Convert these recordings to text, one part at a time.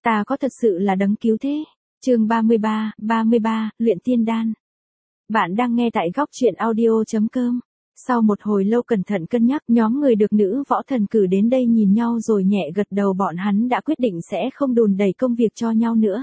Ta có thật sự là đấng cứu thế. Chương 33, luyện tiên đan. Bạn đang nghe tại góc truyện audio.com. Sau một hồi lâu cẩn thận cân nhắc, nhóm người được nữ võ thần cử đến đây nhìn nhau rồi nhẹ gật đầu, bọn hắn đã quyết định sẽ không đùn đẩy công việc cho nhau nữa,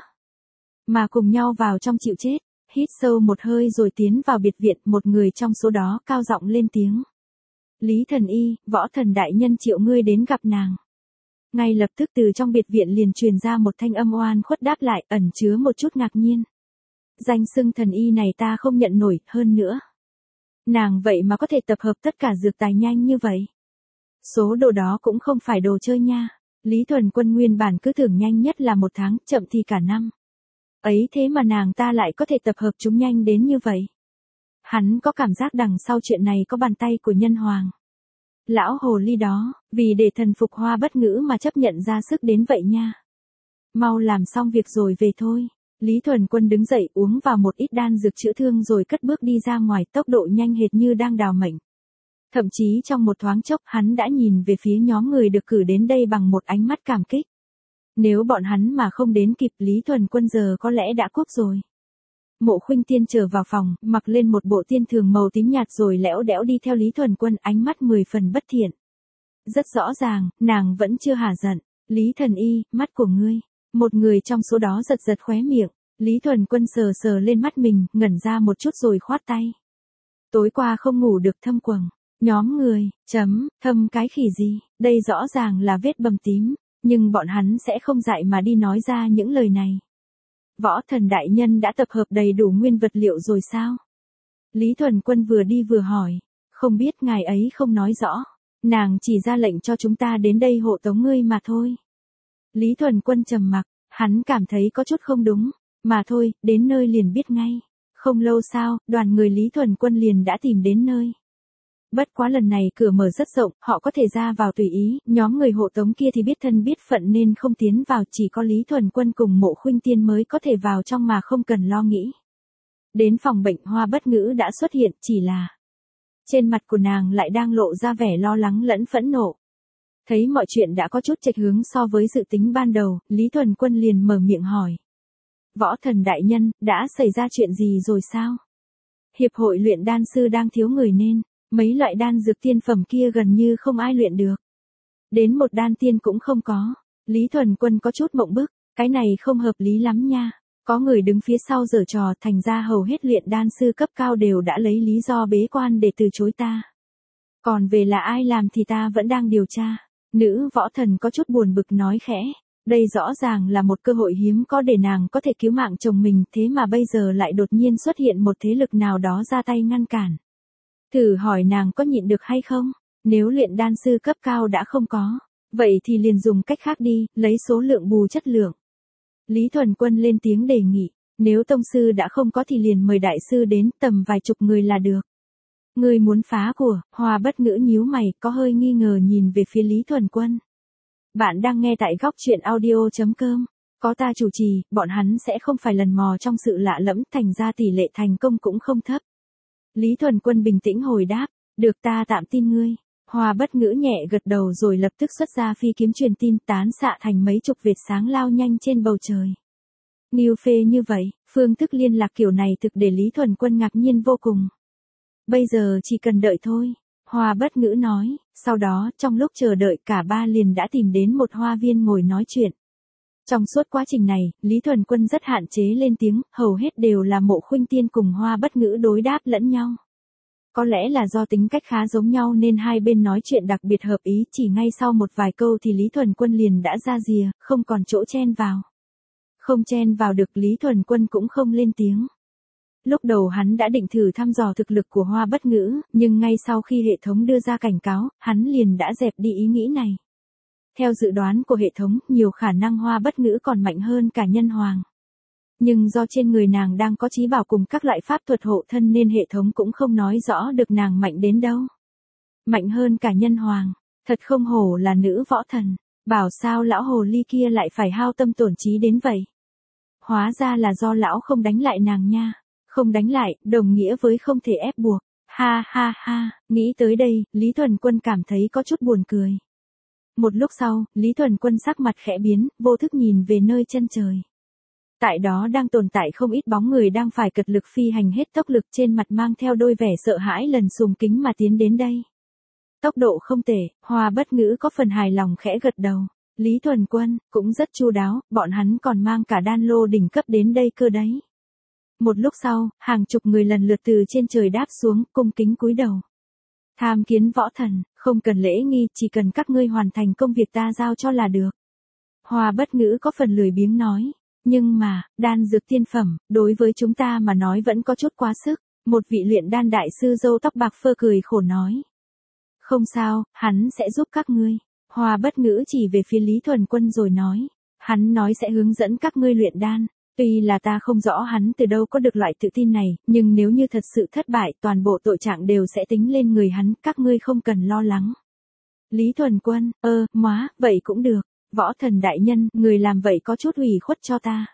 mà cùng nhau vào trong chịu chết. Hít sâu một hơi rồi tiến vào biệt viện, một người trong số đó cao giọng lên tiếng. Lý thần y, võ thần đại nhân triệu ngươi đến gặp nàng. Ngay lập tức từ trong biệt viện liền truyền ra một thanh âm oan khuất đáp lại, ẩn chứa một chút ngạc nhiên. Danh xưng thần y này ta không nhận nổi, hơn nữa. Nàng vậy mà có thể tập hợp tất cả dược tài nhanh như vậy. Số đồ đó cũng không phải đồ chơi nha. Lý Thuần Quân nguyên bản cứ tưởng nhanh nhất là 1 tháng, chậm thì cả năm. Ấy thế mà nàng ta lại có thể tập hợp chúng nhanh đến như vậy. Hắn có cảm giác đằng sau chuyện này có bàn tay của nhân hoàng. Lão hồ ly đó, vì để thần phục Hoa Bất Ngữ mà chấp nhận ra sức đến vậy nha. Mau làm xong việc rồi về thôi. Lý Thuần Quân đứng dậy uống vào một ít đan dược chữa thương rồi cất bước đi ra ngoài, tốc độ nhanh hệt như đang đào mệnh. Thậm chí trong một thoáng chốc hắn đã nhìn về phía nhóm người được cử đến đây bằng một ánh mắt cảm kích. Nếu bọn hắn mà không đến kịp, Lý Thuần Quân giờ có lẽ đã cúp rồi. Mộ Khuynh Tiên trở vào phòng, mặc lên một bộ tiên thường màu tím nhạt rồi lẽo đẽo đi theo Lý Thuần Quân, ánh mắt 10 phần bất thiện. Rất rõ ràng, nàng vẫn chưa hả giận. Lý thần y, mắt của ngươi. Một người trong số đó giật giật khóe miệng. Lý Thuần Quân sờ sờ lên mắt mình, ngẩn ra một chút rồi khoát tay. Tối qua không ngủ được thâm quầng. Nhóm người, thâm cái khỉ gì, đây rõ ràng là vết bầm tím, nhưng bọn hắn sẽ không dại mà đi nói ra những lời này. Võ thần đại nhân đã tập hợp đầy đủ nguyên vật liệu rồi sao? Lý Thuần Quân vừa đi vừa hỏi. Không biết, ngài ấy không nói rõ. Nàng chỉ ra lệnh cho chúng ta đến đây hộ tống ngươi mà thôi. Lý Thuần Quân trầm mặc, hắn cảm thấy có chút không đúng. Mà thôi, đến nơi liền biết ngay. Không lâu sau, đoàn người Lý Thuần Quân liền đã tìm đến nơi. Bất quá lần này cửa mở rất rộng, họ có thể ra vào tùy ý, nhóm người hộ tống kia thì biết thân biết phận nên không tiến vào, chỉ có Lý Thuần Quân cùng Mộ Khuynh Tiên mới có thể vào trong mà không cần lo nghĩ. Đến phòng bệnh, Hoa Bất Ngữ đã xuất hiện, chỉ là trên mặt của nàng lại đang lộ ra vẻ lo lắng lẫn phẫn nộ. Thấy mọi chuyện đã có chút chệch hướng so với dự tính ban đầu, Lý Thuần Quân liền mở miệng hỏi. Võ thần đại nhân, đã xảy ra chuyện gì rồi sao? Hiệp hội luyện đan sư đang thiếu người nên mấy loại đan dược tiên phẩm kia gần như không ai luyện được. Đến một đan tiên cũng không có. Lý Thuần Quân có chút mộng bức, cái này không hợp lý lắm nha. Có người đứng phía sau giở trò, thành ra hầu hết luyện đan sư cấp cao đều đã lấy lý do bế quan để từ chối ta. Còn về là ai làm thì ta vẫn đang điều tra. Nữ võ thần có chút buồn bực nói khẽ. Đây rõ ràng là một cơ hội hiếm có để nàng có thể cứu mạng chồng mình, thế mà bây giờ lại đột nhiên xuất hiện một thế lực nào đó ra tay ngăn cản. Thử hỏi nàng có nhịn được hay không? Nếu luyện đan sư cấp cao đã không có, vậy thì liền dùng cách khác đi, lấy số lượng bù chất lượng. Lý Thuần Quân lên tiếng đề nghị, nếu tông sư đã không có thì liền mời đại sư đến, tầm vài chục người là được. Người muốn phá của, Hoa Bất Ngữ nhíu mày, có hơi nghi ngờ nhìn về phía Lý Thuần Quân. Bạn đang nghe tại góc truyện audio.com. Có ta chủ trì, bọn hắn sẽ không phải lần mò trong sự lạ lẫm, thành ra tỷ lệ thành công cũng không thấp. Lý Thuần Quân bình tĩnh hồi đáp, được, ta tạm tin ngươi. Hoa Bất Ngữ nhẹ gật đầu rồi lập tức xuất ra phi kiếm truyền tin, tán xạ thành mấy chục vệt sáng lao nhanh trên bầu trời. Nghiêu phê như vậy, phương thức liên lạc kiểu này thực để Lý Thuần Quân ngạc nhiên vô cùng. Bây giờ chỉ cần đợi thôi. Hoa Bất Ngữ nói, sau đó trong lúc chờ đợi cả ba liền đã tìm đến một hoa viên ngồi nói chuyện. Trong suốt quá trình này, Lý Thuần Quân rất hạn chế lên tiếng, hầu hết đều là Mộ Khuynh Tiên cùng Hoa Bất Ngữ đối đáp lẫn nhau. Có lẽ là do tính cách khá giống nhau nên hai bên nói chuyện đặc biệt hợp ý, chỉ ngay sau một vài câu thì Lý Thuần Quân liền đã ra rìa, không còn chỗ chen vào. Không chen vào được, Lý Thuần Quân cũng không lên tiếng. Lúc đầu hắn đã định thử thăm dò thực lực của Hoa Bất Ngữ, nhưng ngay sau khi hệ thống đưa ra cảnh cáo, hắn liền đã dẹp đi ý nghĩ này. Theo dự đoán của hệ thống, nhiều khả năng Hoa Bất Ngữ còn mạnh hơn cả nhân hoàng. Nhưng do trên người nàng đang có trí bảo cùng các loại pháp thuật hộ thân nên hệ thống cũng không nói rõ được nàng mạnh đến đâu. Mạnh hơn cả nhân hoàng, thật không hổ là nữ võ thần, bảo sao lão hồ ly kia lại phải hao tâm tổn trí đến vậy. Hóa ra là do lão không đánh lại nàng nha. Không đánh lại, đồng nghĩa với không thể ép buộc. Ha ha ha, nghĩ tới đây, Lý Thuần Quân cảm thấy có chút buồn cười. Một lúc sau, Lý Thuần Quân sắc mặt khẽ biến, vô thức nhìn về nơi chân trời. Tại đó đang tồn tại không ít bóng người đang phải cật lực phi hành hết tốc lực, trên mặt mang theo đôi vẻ sợ hãi lần sùng kính mà tiến đến đây. Tốc độ không tệ, Hoa Bất Ngữ có phần hài lòng khẽ gật đầu. Lý Thuần Quân cũng rất chu đáo, bọn hắn còn mang cả đan lô đỉnh cấp đến đây cơ đấy. Một lúc sau, hàng chục người lần lượt từ trên trời đáp xuống, cung kính cúi đầu. Tham kiến võ thần, không cần lễ nghi, chỉ cần các ngươi hoàn thành công việc ta giao cho là được. Hoa Bất Ngữ có phần lười biếng nói. Nhưng mà, đan dược tiên phẩm, đối với chúng ta mà nói vẫn có chút quá sức. Một vị luyện đan đại sư râu tóc bạc phơ cười khổ nói. Không sao, hắn sẽ giúp các ngươi. Hoa Bất Ngữ chỉ về phía Lý Thuần Quân rồi nói. Hắn nói sẽ hướng dẫn các ngươi luyện đan. Tuy là ta không rõ hắn từ đâu có được loại tự tin này, nhưng nếu như thật sự thất bại, toàn bộ tội trạng đều sẽ tính lên người hắn, các ngươi không cần lo lắng. Lý Thuần Quân, vậy cũng được. Võ thần đại nhân, người làm vậy có chút ủy khuất cho ta.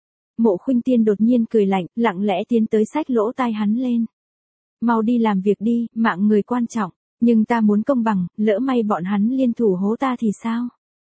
Mộ Khuynh Tiên đột nhiên cười lạnh, lặng lẽ tiến tới xách lỗ tai hắn lên. Mau đi làm việc đi, mạng người quan trọng, nhưng ta muốn công bằng, lỡ may bọn hắn liên thủ hố ta thì sao?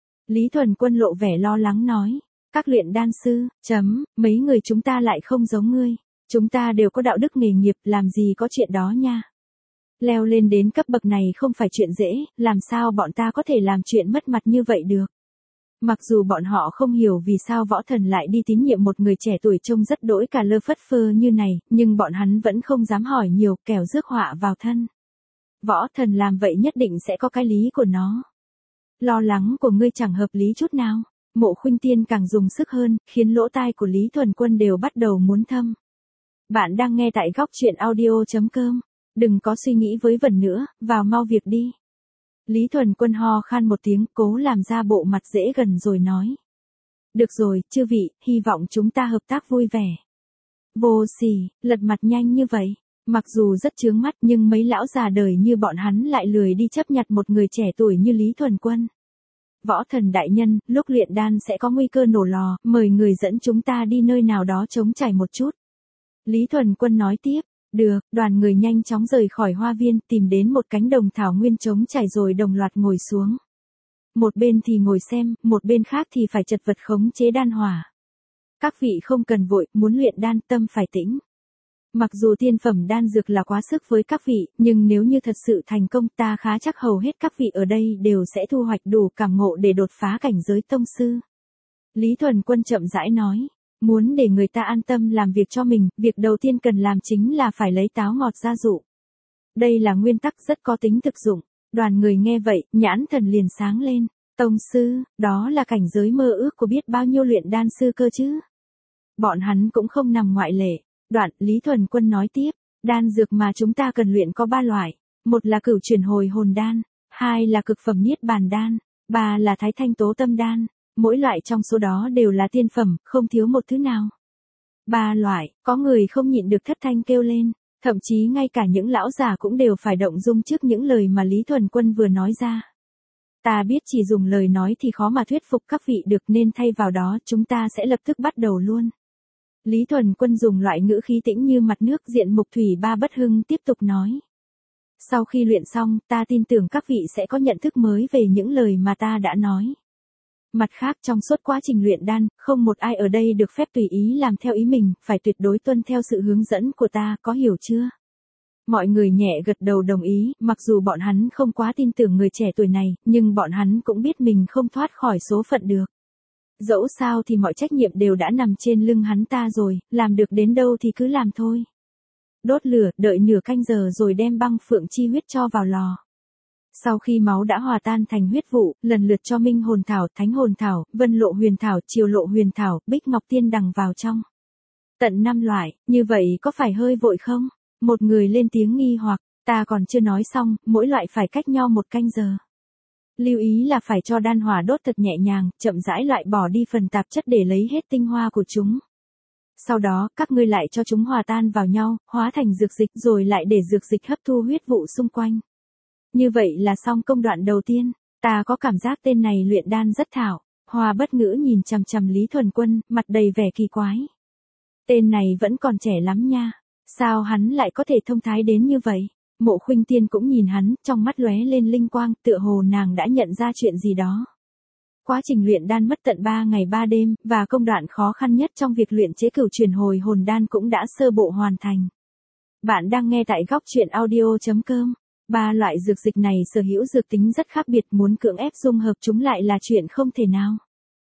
Lý Thuần Quân lộ vẻ lo lắng nói. Các luyện đan sư, mấy người chúng ta lại không giống ngươi. Chúng ta đều có đạo đức nghề nghiệp, làm gì có chuyện đó nha. Leo lên đến cấp bậc này không phải chuyện dễ, làm sao bọn ta có thể làm chuyện mất mặt như vậy được. Mặc dù bọn họ không hiểu vì sao võ thần lại đi tín nhiệm một người trẻ tuổi trông rất đỗi cả lơ phất phơ như này, nhưng bọn hắn vẫn không dám hỏi nhiều, kẻo rước họa vào thân. Võ thần làm vậy nhất định sẽ có cái lý của nó. Lo lắng của ngươi chẳng hợp lý chút nào. Mộ Khuynh Tiên càng dùng sức hơn, khiến lỗ tai của Lý Thuần Quân đều bắt đầu muốn thâm. Bạn đang nghe tại góc truyện audio.com. Đừng có suy nghĩ với vẩn nữa, vào mau việc đi. Lý Thuần Quân ho khan một tiếng, cố làm ra bộ mặt dễ gần rồi nói. Được rồi, chư vị, hy vọng chúng ta hợp tác vui vẻ. Vô sỉ, lật mặt nhanh như vậy. Mặc dù rất chướng mắt nhưng mấy lão già đời như bọn hắn lại lười đi chấp nhặt một người trẻ tuổi như Lý Thuần Quân. Võ thần đại nhân, lúc luyện đan sẽ có nguy cơ nổ lò, mời người dẫn chúng ta đi nơi nào đó trống trải một chút. Lý Thuần Quân nói tiếp. Được, đoàn người nhanh chóng rời khỏi hoa viên, tìm đến một cánh đồng thảo nguyên trống trải rồi đồng loạt ngồi xuống. Một bên thì ngồi xem, một bên khác thì phải chật vật khống chế đan hỏa. Các vị không cần vội, muốn luyện đan tâm phải tĩnh. Mặc dù tiên phẩm đan dược là quá sức với các vị, nhưng nếu như thật sự thành công ta khá chắc hầu hết các vị ở đây đều sẽ thu hoạch đủ cảm ngộ để đột phá cảnh giới tông sư. Lý Thuần Quân chậm rãi nói. Muốn để người ta an tâm làm việc cho mình, việc đầu tiên cần làm chính là phải lấy táo ngọt ra dụ. Đây là nguyên tắc rất có tính thực dụng. Đoàn người nghe vậy, nhãn thần liền sáng lên. Tông sư, đó là cảnh giới mơ ước của biết bao nhiêu luyện đan sư cơ chứ. Bọn hắn cũng không nằm ngoại lệ. Đoạn, Lý Thuần Quân nói tiếp, đan dược mà chúng ta cần luyện có 3 loại. Một là cửu chuyển hồi hồn đan, 2 là cực phẩm niết bàn đan, 3 là thái thanh tố tâm đan. Mỗi loại trong số đó đều là tiên phẩm, không thiếu một thứ nào. 3 loại, có người không nhịn được thất thanh kêu lên, thậm chí ngay cả những lão già cũng đều phải động dung trước những lời mà Lý Thuần Quân vừa nói ra. Ta biết chỉ dùng lời nói thì khó mà thuyết phục các vị được nên thay vào đó chúng ta sẽ lập tức bắt đầu luôn. Lý Thuần Quân dùng loại ngữ khí tĩnh như mặt nước diện mục thủy ba bất hưng tiếp tục nói. Sau khi luyện xong, ta tin tưởng các vị sẽ có nhận thức mới về những lời mà ta đã nói. Mặt khác trong suốt quá trình luyện đan, không một ai ở đây được phép tùy ý làm theo ý mình, phải tuyệt đối tuân theo sự hướng dẫn của ta, có hiểu chưa? Mọi người nhẹ gật đầu đồng ý, mặc dù bọn hắn không quá tin tưởng người trẻ tuổi này, nhưng bọn hắn cũng biết mình không thoát khỏi số phận được. Dẫu sao thì mọi trách nhiệm đều đã nằm trên lưng hắn ta rồi, làm được đến đâu thì cứ làm thôi. Đốt lửa, đợi nửa canh giờ rồi đem băng phượng chi huyết cho vào lò. Sau khi máu đã hòa tan thành huyết vụ, lần lượt cho minh hồn thảo, thánh hồn thảo, vân lộ huyền thảo, triều lộ huyền thảo, bích ngọc tiên đằng vào trong. Tận 5 loại, như vậy có phải hơi vội không? Một người lên tiếng nghi hoặc, ta còn chưa nói xong, mỗi loại phải cách nhau 1 canh giờ. Lưu ý là phải cho đan hỏa đốt thật nhẹ nhàng, chậm rãi loại bỏ đi phần tạp chất để lấy hết tinh hoa của chúng. Sau đó, các ngươi lại cho chúng hòa tan vào nhau, hóa thành dược dịch rồi lại để dược dịch hấp thu huyết vụ xung quanh. Như vậy là xong công đoạn đầu tiên. Ta có cảm giác tên này luyện đan rất thạo. Hoa Bất Ngữ nhìn chằm chằm Lý Thuần Quân, mặt đầy vẻ kỳ quái. Tên này vẫn còn trẻ lắm nha. Sao hắn lại có thể thông thái đến như vậy? Mộ Khuynh Tiên cũng nhìn hắn, trong mắt lóe lên linh quang, tựa hồ nàng đã nhận ra chuyện gì đó. Quá trình luyện đan mất tận 3 ngày 3 đêm, và công đoạn khó khăn nhất trong việc luyện chế cửu truyền hồi hồn đan cũng đã sơ bộ hoàn thành. Bạn đang nghe tại góc truyện audio.com. Ba loại dược dịch này sở hữu dược tính rất khác biệt, muốn cưỡng ép dung hợp chúng lại là chuyện không thể nào.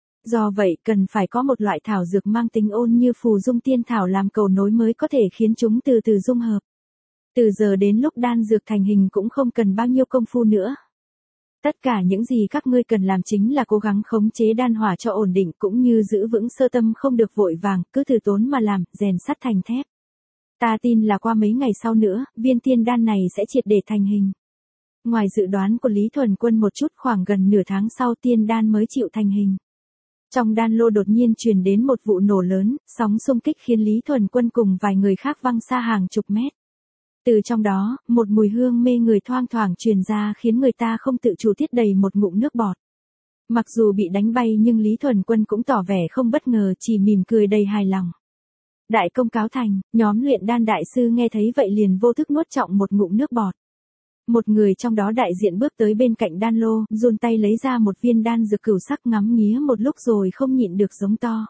Do vậy, cần phải có một loại thảo dược mang tính ôn như phù dung tiên thảo làm cầu nối mới có thể khiến chúng từ từ dung hợp. Từ giờ đến lúc đan dược thành hình cũng không cần bao nhiêu công phu nữa. Tất cả những gì các ngươi cần làm chính là cố gắng khống chế đan hỏa cho ổn định, cũng như giữ vững sơ tâm không được vội vàng, cứ từ tốn mà làm, rèn sắt thành thép. Ta tin là qua mấy ngày sau nữa, viên tiên đan này sẽ triệt để thành hình. Ngoài dự đoán của Lý Thuần Quân một chút, khoảng gần nửa tháng sau tiên đan mới chịu thành hình. Trong đan lô đột nhiên truyền đến một vụ nổ lớn, sóng xung kích khiến Lý Thuần Quân cùng vài người khác văng xa hàng chục mét. Từ trong đó, một mùi hương mê người thoang thoảng truyền ra khiến người ta không tự chủ tiết đầy một ngụm nước bọt. Mặc dù bị đánh bay nhưng Lý Thuần Quân cũng tỏ vẻ không bất ngờ, chỉ mỉm cười đầy hài lòng. Đại công cáo thành, nhóm luyện đan đại sư nghe thấy vậy liền vô thức nuốt trọng một ngụm nước bọt. Một người trong đó đại diện bước tới bên cạnh đan lô, giun tay lấy ra một viên đan dược cửu sắc, ngắm nghía một lúc rồi không nhịn được giống to.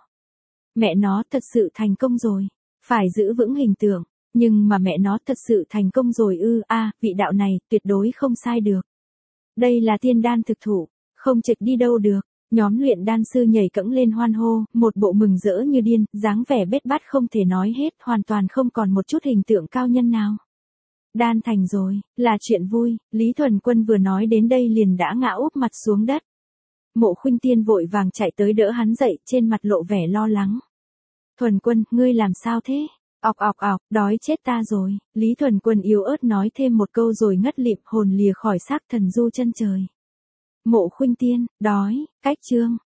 Mẹ nó thật sự thành công rồi. Phải giữ vững hình tượng. Nhưng mà mẹ nó thật sự thành công rồi ư? Vị đạo này, tuyệt đối không sai được. Đây là tiên đan thực thụ, không chệch đi đâu được. Nhóm luyện đan sư nhảy cẫng lên hoan hô, một bộ mừng rỡ như điên, dáng vẻ bết bát không thể nói hết, hoàn toàn không còn một chút hình tượng cao nhân nào. Đan thành rồi, là chuyện vui. Lý Thuần Quân vừa nói đến đây liền đã ngã úp mặt xuống đất. Mộ Khuynh Tiên vội vàng chạy tới đỡ hắn dậy, trên mặt lộ vẻ lo lắng. Thuần Quân, ngươi làm sao thế? Ọc, đói chết ta rồi. Lý Thuần Quân yếu ớt nói thêm một câu rồi ngất lịm, hồn lìa khỏi xác thần du chân trời. Mộ Khuynh Tiên, đói, cách chương.